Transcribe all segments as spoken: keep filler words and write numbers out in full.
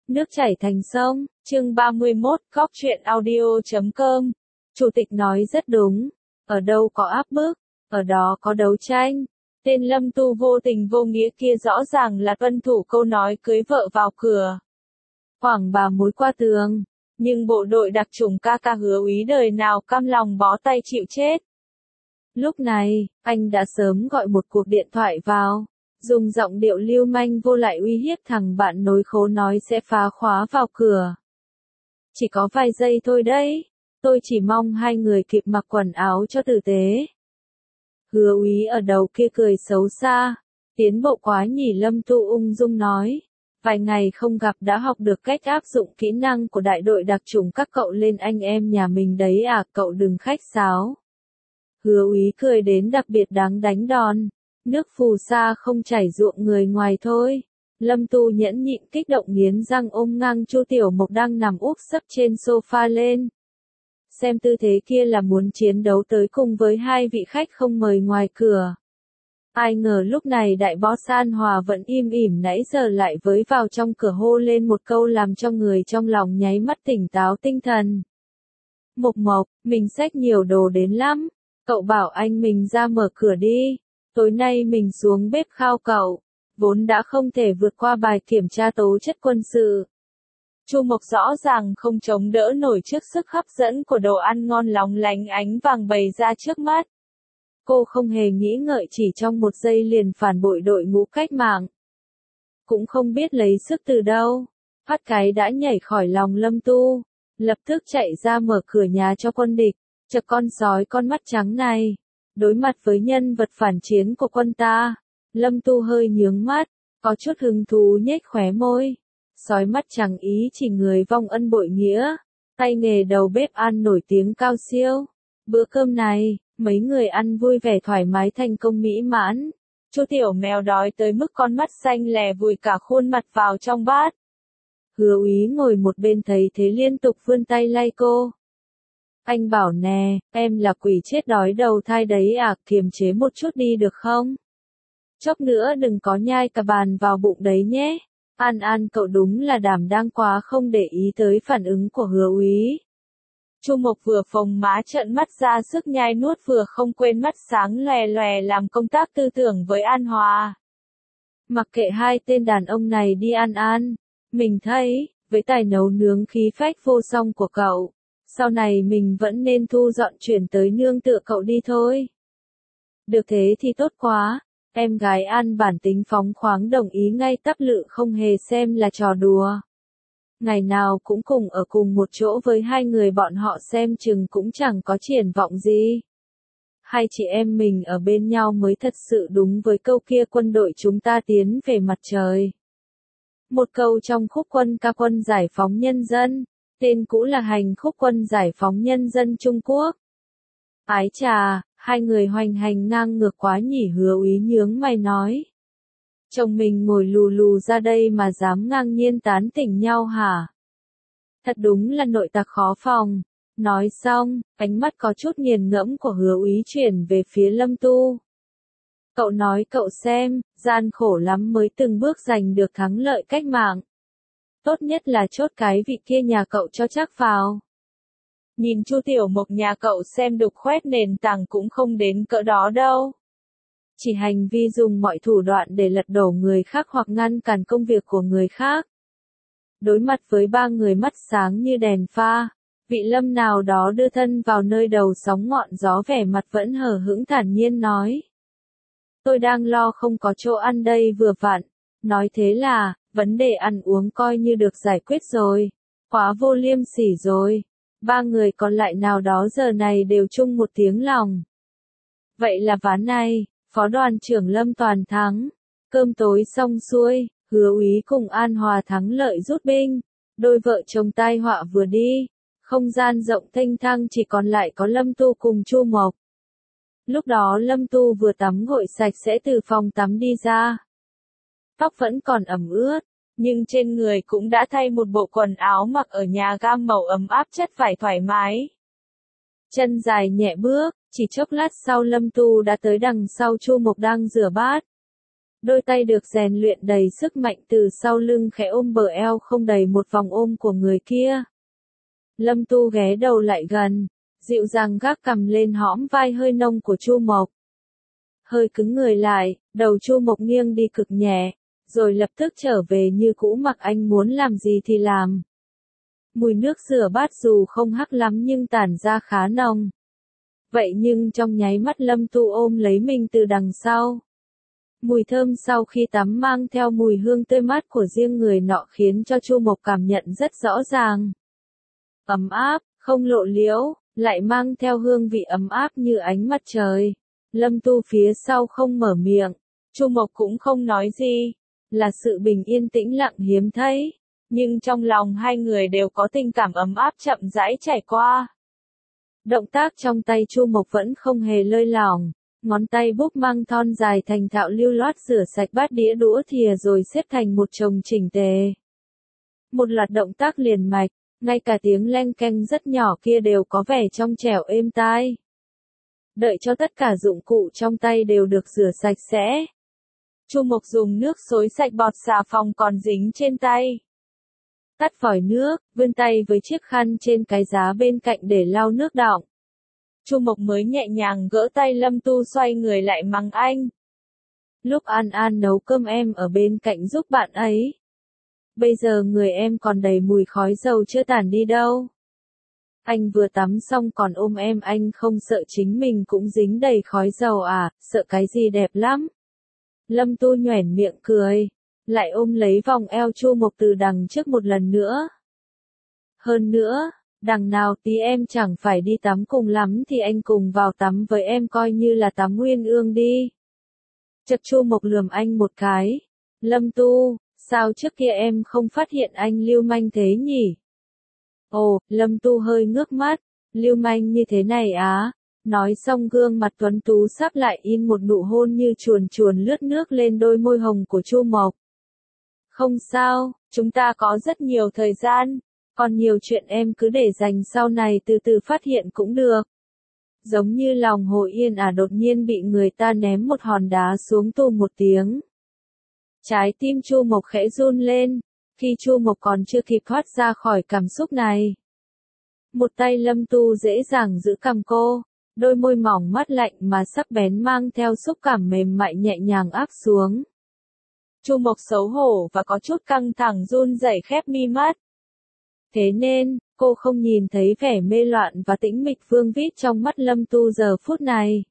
Nước chảy thành sông, chương ba mươi mốt, góc truyện audio chấm com. Chủ tịch nói rất đúng, ở đâu có áp bức, ở đó có đấu tranh. Tên Lâm Tu vô tình vô nghĩa kia rõ ràng là tuân thủ câu nói cưới vợ vào cửa. Quảng bà mối qua tường, nhưng bộ đội đặc chủng ca ca Hứa Úy đời nào cam lòng bó tay chịu chết. Lúc này, anh đã sớm gọi một cuộc điện thoại vào, dùng giọng điệu lưu manh vô lại uy hiếp thằng bạn nối khố nói sẽ phá khóa vào cửa. Chỉ có vài giây thôi đấy, tôi chỉ mong hai người kịp mặc quần áo cho tử tế. Hứa Úy ở đầu kia cười xấu xa, tiến bộ quá nhỉ. Lâm Tu ung dung nói, vài ngày không gặp đã học được cách áp dụng kỹ năng của đại đội đặc chủng các cậu lên anh em nhà mình đấy à, cậu đừng khách sáo. Hứa Úy cười đến đặc biệt đáng đánh đòn, nước phù sa không chảy ruộng người ngoài thôi. Lâm Tu nhẫn nhịn kích động nghiến răng ôm ngang Chu Tiểu Mộc đang nằm úp sấp trên sofa lên. Xem tư thế kia là muốn chiến đấu tới cùng với hai vị khách không mời ngoài cửa. Ai ngờ lúc này đại boss An Hòa vẫn im ỉm nãy giờ lại với vào trong cửa hô lên một câu làm cho người trong lòng nháy mắt tỉnh táo tinh thần. Mộc Mộc, mình xách nhiều đồ đến lắm, cậu bảo anh mình ra mở cửa đi, tối nay mình xuống bếp khao cậu, vốn đã không thể vượt qua bài kiểm tra tố chất quân sự. Chu Mộc rõ ràng không chống đỡ nổi trước sức hấp dẫn của đồ ăn ngon lóng lánh ánh vàng bày ra trước mắt. Cô không hề nghĩ ngợi chỉ trong một giây liền phản bội đội ngũ cách mạng. Cũng không biết lấy sức từ đâu, phát cái đã nhảy khỏi lòng Lâm Tu, lập tức chạy ra mở cửa nhà cho quân địch. Chật con sói con mắt trắng này, đối mặt với nhân vật phản chiến của quân ta, Lâm Tu hơi nhướng mắt, có chút hứng thú nhếch khóe môi. Sói mắt trắng ý chỉ người vong ân bội nghĩa, tay nghề đầu bếp ăn nổi tiếng cao siêu. Bữa cơm này, mấy người ăn vui vẻ thoải mái thành công mỹ mãn. Chu Tiểu Mèo đói tới mức con mắt xanh lè vùi cả khuôn mặt vào trong bát. Hứa Úy ngồi một bên thấy thế liên tục vươn tay lay cô. Anh bảo nè, em là quỷ chết đói đầu thai đấy à, kiềm chế một chút đi được không? Chốc nữa đừng có nhai cả bàn vào bụng đấy nhé. An An cậu đúng là đảm đang quá không để ý tới phản ứng của Hứa Úy. Chu Mộc vừa phồng má trợn mắt ra sức nhai nuốt vừa không quên mắt sáng lòe lòe làm công tác tư tưởng với An Hòa. Mặc kệ hai tên đàn ông này đi An An, mình thấy, với tài nấu nướng khí phách vô song của cậu, sau này mình vẫn nên thu dọn chuyển tới nương tựa cậu đi thôi. Được thế thì tốt quá. Em gái An bản tính phóng khoáng đồng ý ngay tắp lự không hề xem là trò đùa. Ngày nào cũng cùng ở cùng một chỗ với hai người bọn họ xem chừng cũng chẳng có triển vọng gì. Hai chị em mình ở bên nhau mới thật sự đúng với câu kia quân đội chúng ta tiến về mặt trời. Một câu trong khúc quân ca quân giải phóng nhân dân, tên cũ là hành khúc quân giải phóng nhân dân Trung Quốc. Ái chà, hai người hoành hành ngang ngược quá nhỉ. Hứa Úy nhướng mày nói. Chồng mình ngồi lù lù ra đây mà dám ngang nhiên tán tỉnh nhau hả? Thật đúng là nội tặc khó phòng. Nói xong, ánh mắt có chút nghiền ngẫm của Hứa Úy chuyển về phía Lâm Tu. Cậu nói cậu xem, gian khổ lắm mới từng bước giành được thắng lợi cách mạng. Tốt nhất là chốt cái vị kia nhà cậu cho chắc vào. Nhìn Chu Tiểu Mộc nhà cậu xem đục khoét nền tảng cũng không đến cỡ đó đâu. Chỉ hành vi dùng mọi thủ đoạn để lật đổ người khác hoặc ngăn cản công việc của người khác. Đối mặt với ba người mắt sáng như đèn pha, vị Lâm nào đó đưa thân vào nơi đầu sóng ngọn gió vẻ mặt vẫn hờ hững thản nhiên nói. Tôi đang lo không có chỗ ăn đây vừa vặn, nói thế là, vấn đề ăn uống coi như được giải quyết rồi, quá vô liêm sỉ rồi. Ba người còn lại nào đó giờ này đều chung một tiếng lòng. Vậy là ván này, Phó đoàn trưởng Lâm toàn thắng. Cơm tối xong xuôi, Hứa Úy cùng An Hòa thắng lợi rút binh. Đôi vợ chồng tai họa vừa đi. Không gian rộng thênh thang chỉ còn lại có Lâm Tu cùng Chu Mộc. Lúc đó Lâm Tu vừa tắm gội sạch sẽ từ phòng tắm đi ra. Tóc vẫn còn ẩm ướt. Nhưng trên người cũng đã thay một bộ quần áo mặc ở nhà gam màu ấm áp chất vải thoải mái. Chân dài nhẹ bước, chỉ chốc lát sau Lâm Tu đã tới đằng sau Chu Mộc đang rửa bát. Đôi tay được rèn luyện đầy sức mạnh từ sau lưng khẽ ôm bờ eo không đầy một vòng ôm của người kia. Lâm Tu ghé đầu lại gần, dịu dàng gác cằm lên hõm vai hơi nông của Chu Mộc. Hơi cứng người lại, đầu Chu Mộc nghiêng đi cực nhẹ, rồi lập tức trở về như cũ, mặc anh muốn làm gì thì làm. Mùi nước rửa bát dù không hắc lắm nhưng tản ra khá nồng. Vậy nhưng trong nháy mắt Lâm Tu ôm lấy mình từ đằng sau. Mùi thơm sau khi tắm mang theo mùi hương tươi mát của riêng người nọ khiến cho Chu Mộc cảm nhận rất rõ ràng. Ấm áp, không lộ liễu, lại mang theo hương vị ấm áp như ánh mặt trời. Lâm Tu phía sau không mở miệng, Chu Mộc cũng không nói gì, là sự bình yên tĩnh lặng hiếm thấy, nhưng trong lòng hai người đều có tình cảm ấm áp chậm rãi trải qua. Động tác trong tay Chu Mộc vẫn không hề lơi lỏng, ngón tay búp mang thon dài thành thạo lưu loát rửa sạch bát đĩa đũa thìa rồi xếp thành một chồng chỉnh tề. Một loạt động tác liền mạch, ngay cả tiếng leng keng rất nhỏ kia đều có vẻ trong trẻo êm tai. Đợi cho tất cả dụng cụ trong tay đều được rửa sạch sẽ, Chu Mộc dùng nước xối sạch bọt xà phòng còn dính trên tay. Tắt vòi nước, vươn tay với chiếc khăn trên cái giá bên cạnh để lau nước đọng. Chu Mộc mới nhẹ nhàng gỡ tay Lâm Tu xoay người lại mắng anh. Lúc An An nấu cơm em ở bên cạnh giúp bạn ấy. Bây giờ người em còn đầy mùi khói dầu chưa tản đi đâu. Anh vừa tắm xong còn ôm em, anh không sợ chính mình cũng dính đầy khói dầu à, sợ cái gì đẹp lắm. Lâm Tu nhoẻn miệng cười, lại ôm lấy vòng eo Chu Mộc từ đằng trước một lần nữa. Hơn nữa, đằng nào tí em chẳng phải đi tắm cùng lắm thì anh cùng vào tắm với em coi như là tắm uyên ương đi. Chợt Chu Mộc lườm anh một cái. Lâm Tu, sao trước kia em không phát hiện anh lưu manh thế nhỉ? Ồ, Lâm Tu hơi ngước mắt, lưu manh như thế này á. Nói xong gương mặt tuấn tú sắp lại in một nụ hôn như chuồn chuồn lướt nước lên đôi môi hồng của Chu Mộc. Không sao, chúng ta có rất nhiều thời gian, còn nhiều chuyện em cứ để dành sau này từ từ phát hiện cũng được. Giống như lòng Hồ Yên à, đột nhiên bị người ta ném một hòn đá xuống tù một tiếng. Trái tim Chu Mộc khẽ run lên, khi Chu Mộc còn chưa kịp thoát ra khỏi cảm xúc này. Một tay Lâm Tu dễ dàng giữ cằm cô, đôi môi mỏng mát lạnh mà sắc bén mang theo xúc cảm mềm mại nhẹ nhàng áp xuống. Chu Mộc xấu hổ và có chút căng thẳng run rẩy khép mi mắt. Thế nên, cô không nhìn thấy vẻ mê loạn và tĩnh mịch vương vít trong mắt Lâm Tu giờ phút này.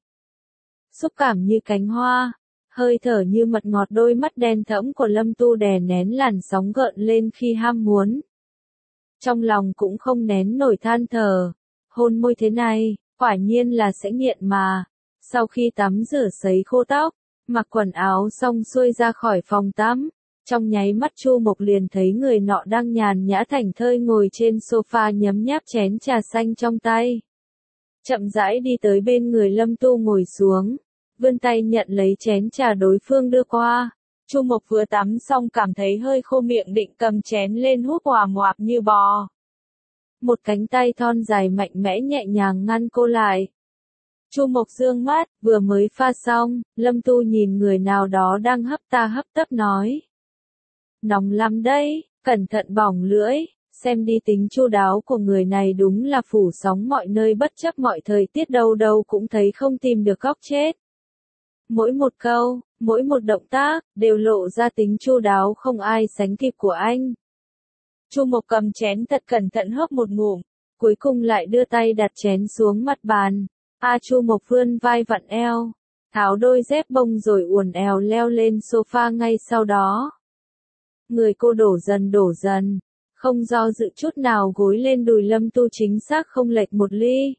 Xúc cảm như cánh hoa, hơi thở như mật ngọt, đôi mắt đen thẫm của Lâm Tu đè nén làn sóng gợn lên khi ham muốn. Trong lòng cũng không nén nổi than thở, hôn môi thế này, quả nhiên là sẽ nghiện mà. Sau khi tắm rửa sấy khô tóc, mặc quần áo xong xuôi ra khỏi phòng tắm, trong nháy mắt Chu Mộc liền thấy người nọ đang nhàn nhã thảnh thơi ngồi trên sofa nhấm nháp chén trà xanh trong tay. Chậm rãi đi tới bên người Lâm Tu ngồi xuống, vươn tay nhận lấy chén trà đối phương đưa qua. Chu Mộc vừa tắm xong cảm thấy hơi khô miệng, định cầm chén lên hút hòa ngoạp như bò. Một cánh tay thon dài mạnh mẽ nhẹ nhàng ngăn cô lại. Chu Mộc dương mắt, vừa mới pha xong, Lâm Tu nhìn người nào đó đang hấp ta hấp tấp nói. Nóng lắm đấy, cẩn thận bỏng lưỡi, xem đi tính chu đáo của người này đúng là phủ sóng mọi nơi bất chấp mọi thời tiết, đâu đâu cũng thấy không tìm được góc chết. Mỗi một câu, mỗi một động tác, đều lộ ra tính chu đáo không ai sánh kịp của anh. Chu Mộc cầm chén thật cẩn thận hớp một ngụm, cuối cùng lại đưa tay đặt chén xuống mặt bàn. A Chu Mộc vươn vai vặn eo, tháo đôi dép bông rồi uốn éo leo lên sofa ngay sau đó. Người cô đổ dần đổ dần, không do dự chút nào gối lên đùi Lâm Tu chính xác không lệch một ly.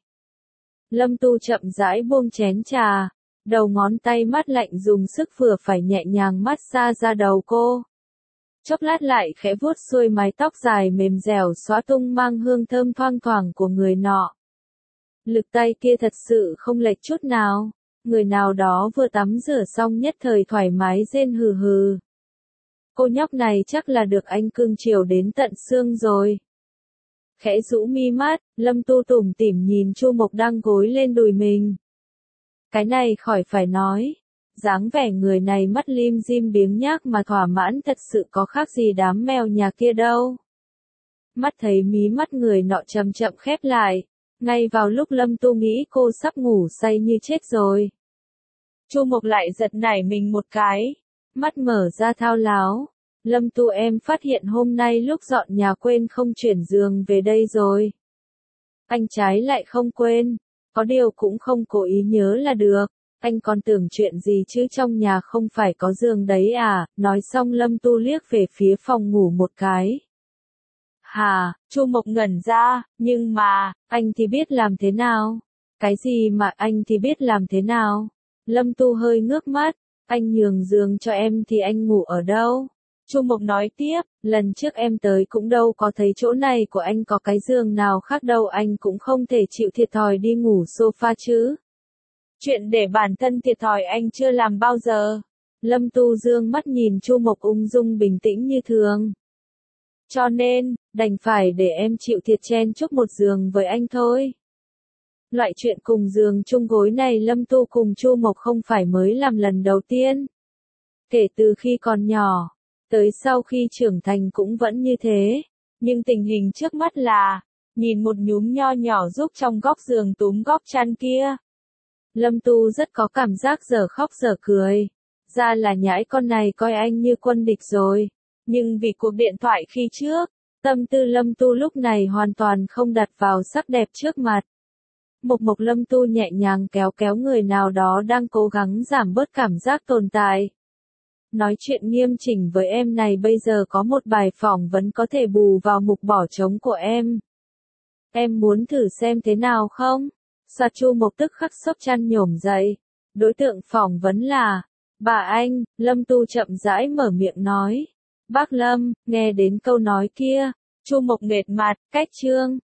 Lâm Tu chậm rãi buông chén trà, đầu ngón tay mát lạnh dùng sức vừa phải nhẹ nhàng massage ra đầu cô. Chốc lát lại khẽ vuốt xuôi mái tóc dài mềm dẻo xóa tung mang hương thơm thoang thoảng của người nọ. Lực tay kia thật sự không lệch chút nào, người nào đó vừa tắm rửa xong nhất thời thoải mái rên hừ hừ. Cô nhóc này chắc là được anh cưng chiều đến tận xương rồi. Khẽ rũ mi mắt, Lâm Tu tủm tỉm nhìn Chu Mộc đang gối lên đùi mình. Cái này khỏi phải nói, dáng vẻ người này mắt lim dim biếng nhác mà thỏa mãn thật sự có khác gì đám mèo nhà kia đâu. Mắt thấy mí mắt người nọ chậm chậm khép lại, ngay vào lúc Lâm Tu nghĩ cô sắp ngủ say như chết rồi. Chu Mộc lại giật nảy mình một cái, mắt mở ra thao láo. Lâm Tu em phát hiện hôm nay lúc dọn nhà quên không chuyển giường về đây rồi. Anh trái lại không quên, có điều cũng không cố ý nhớ là được. Anh còn tưởng chuyện gì chứ trong nhà không phải có giường đấy à, nói xong Lâm Tu liếc về phía phòng ngủ một cái. Hà, Chu Mộc ngẩn ra, nhưng mà, anh thì biết làm thế nào? Cái gì mà anh thì biết làm thế nào? Lâm Tu hơi ngước mắt, anh nhường giường cho em thì anh ngủ ở đâu? Chu Mộc nói tiếp, lần trước em tới cũng đâu có thấy chỗ này của anh có cái giường nào khác đâu, anh cũng không thể chịu thiệt thòi đi ngủ sofa chứ. Chuyện để bản thân thiệt thòi anh chưa làm bao giờ. Lâm Tu dương mắt nhìn Chu Mộc ung dung bình tĩnh như thường. Cho nên, đành phải để em chịu thiệt chen chúc một giường với anh thôi. Loại chuyện cùng giường chung gối này Lâm Tu cùng Chu Mộc không phải mới làm lần đầu tiên. Kể từ khi còn nhỏ, tới sau khi trưởng thành cũng vẫn như thế. Nhưng tình hình trước mắt là, nhìn một nhúm nho nhỏ giúp trong góc giường túm góc chăn kia. Lâm Tu rất có cảm giác dở khóc dở cười. Ra là nhãi con này coi anh như quân địch rồi. Nhưng vì cuộc điện thoại khi trước, tâm tư Lâm Tu lúc này hoàn toàn không đặt vào sắc đẹp trước mặt. Mộc Mộc Lâm Tu nhẹ nhàng kéo kéo người nào đó đang cố gắng giảm bớt cảm giác tồn tại. Nói chuyện nghiêm chỉnh với em này, bây giờ có một bài phỏng vấn có thể bù vào mục bỏ trống của em. Em muốn thử xem thế nào không? Sa Chu Mộc tức khắc xốc chăn nhổm dậy. Đối tượng phỏng vấn là bà anh. Lâm Tu chậm rãi mở miệng nói. Bác Lâm, nghe đến câu nói kia, Chu Mộc nghệt mặt, cách chương.